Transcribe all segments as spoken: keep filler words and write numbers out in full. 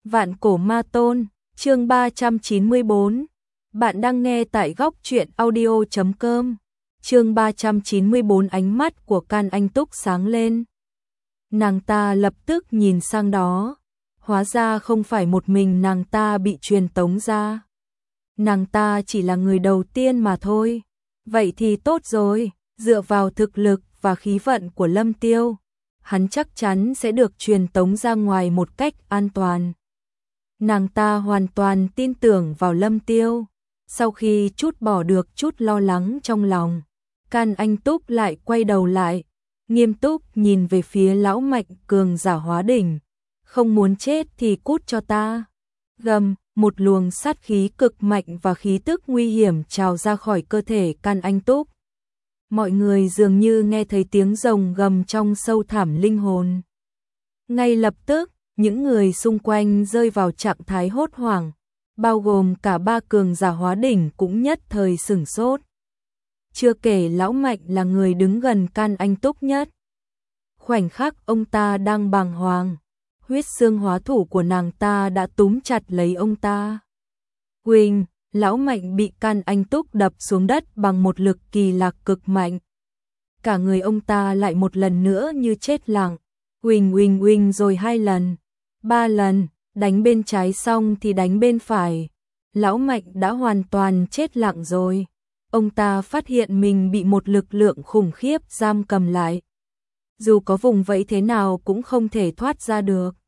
Vạn cổ ma tôn, chương ba trăm chín mươi bốn. Bạn đang nghe tại góc truyện audio chấm com. Chương ba trăm chín mươi bốn, ánh mắt của Can Anh Túc sáng lên. Nàng ta lập tức nhìn sang đó. Hóa ra không phải một mình nàng ta bị truyền tống ra. Nàng ta chỉ là người đầu tiên mà thôi. Vậy thì tốt rồi, dựa vào thực lực và khí vận của Lâm Tiêu, hắn chắc chắn sẽ được truyền tống ra ngoài một cách an toàn. Nàng ta hoàn toàn tin tưởng vào Lâm Tiêu. Sau khi chút bỏ được chút lo lắng trong lòng, Can Anh Túc lại quay đầu lại, nghiêm túc nhìn về phía lão Mạnh cường giả hóa đỉnh. Không muốn chết thì cút cho ta. Gầm, một luồng sát khí cực mạnh và khí tức nguy hiểm trào ra khỏi cơ thể Can Anh Túc. Mọi người dường như nghe thấy tiếng rồng gầm trong sâu thẳm linh hồn. Ngay lập tức, những người xung quanh rơi vào trạng thái hốt hoảng, bao gồm cả ba cường giả hóa đỉnh cũng nhất thời sửng sốt. Chưa kể lão Mạnh là người đứng gần Can Anh Túc nhất. Khoảnh khắc ông ta đang bàng hoàng, huyết xương hóa thủ của nàng ta đã túm chặt lấy ông ta. Huỳnh, lão Mạnh bị Can Anh Túc đập xuống đất bằng một lực kỳ lạ cực mạnh. Cả người ông ta lại một lần nữa như chết lặng. Huỳnh huỳnh huỳnh rồi hai lần, ba lần, đánh bên trái xong thì đánh bên phải. Lão Mạnh đã hoàn toàn chết lặng rồi. Ông ta phát hiện mình bị một lực lượng khủng khiếp giam cầm lại. Dù có vùng vẫy thế nào cũng không thể thoát ra được.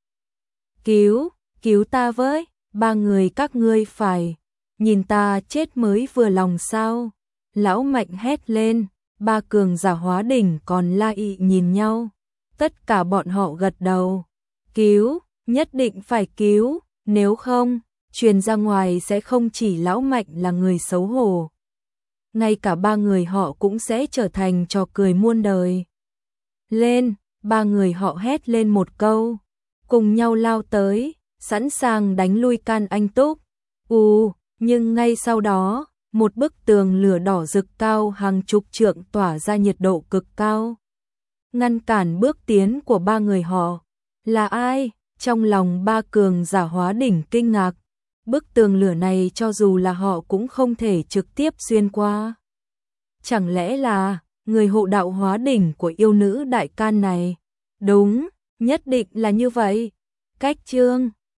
Cứu, cứu ta với, ba người các ngươi phải nhìn ta chết mới vừa lòng sao? Lão Mạnh hét lên, ba cường giả hóa đỉnh còn la ị nhìn nhau. Tất cả bọn họ gật đầu. Cứu, nhất định phải cứu, nếu không, truyền ra ngoài sẽ không chỉ lão Mạnh là người xấu hổ. Ngay cả ba người họ cũng sẽ trở thành trò cười muôn đời. Lên, ba người họ hét lên một câu, cùng nhau lao tới, sẵn sàng đánh lui Can Anh Túc. Ù, nhưng ngay sau đó, một bức tường lửa đỏ rực cao hàng chục trượng tỏa ra nhiệt độ cực cao, ngăn cản bước tiến của ba người họ. Là ai? Trong lòng ba cường giả hóa đỉnh kinh ngạc. Bức tường lửa này cho dù là họ cũng không thể trực tiếp xuyên qua. Chẳng lẽ là người hộ đạo hóa đỉnh của yêu nữ đại can này? Đúng, nhất định là như vậy. Cách chương